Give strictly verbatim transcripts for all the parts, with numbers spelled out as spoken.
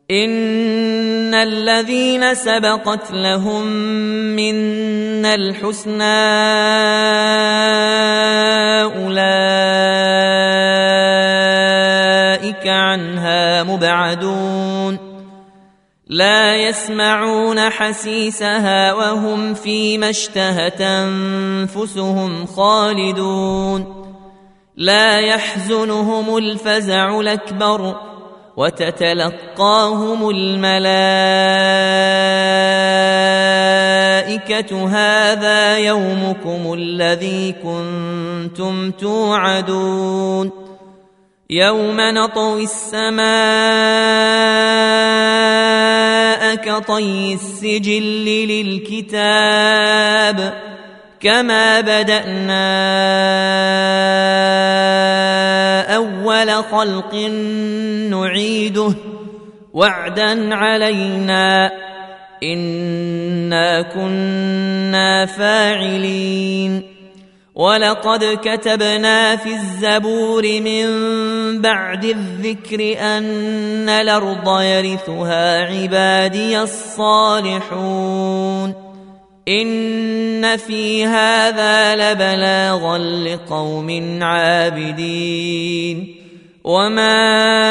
إن الذين سبقت لهم منا الحسنى أولئك عنها مبعدون لا يسمعون حسيسها وهم فيما اشتهت أنفسهم خالدون لا يحزنهم الفزع الأكبر وتتلقاهم الملائكة هذا يومكم الذي كنتم توعدون يوم نطوي السماء كطي السجل للكتاب كما بدأنا أول خلق نعيده وعدا علينا إنا كنا فاعلين ولقد كتبنا في الزبور من بعد الذكر أن الأرض يرثها عبادي الصالحون إن في هذا لبلاغا لقوم عابدين وما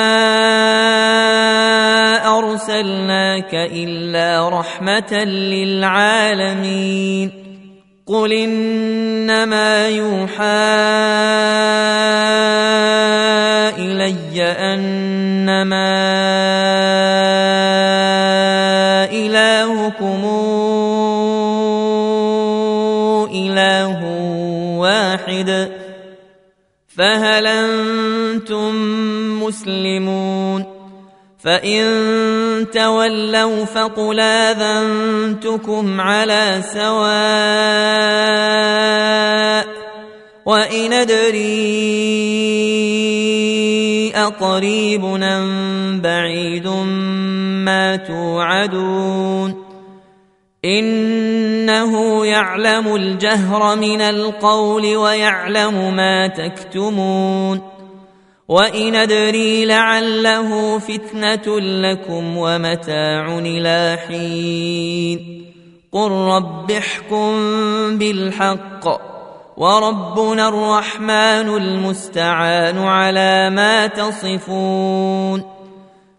أرسلناك إلا رحمة للعالمين قل إنما يوحى إلي أنما إلهكم إله واحد فهل أنتم مسلمون فإن تولوا فقل آذنتكم على سواء وإن أدري أقريب أم بعيد ما توعدون إنه يعلم الجهر من القول ويعلم ما تكتمون وإن أدري لعله فتنة لكم ومتاع إلى حين قل رب احكم بالحق وربنا الرحمن المستعان على ما تصفون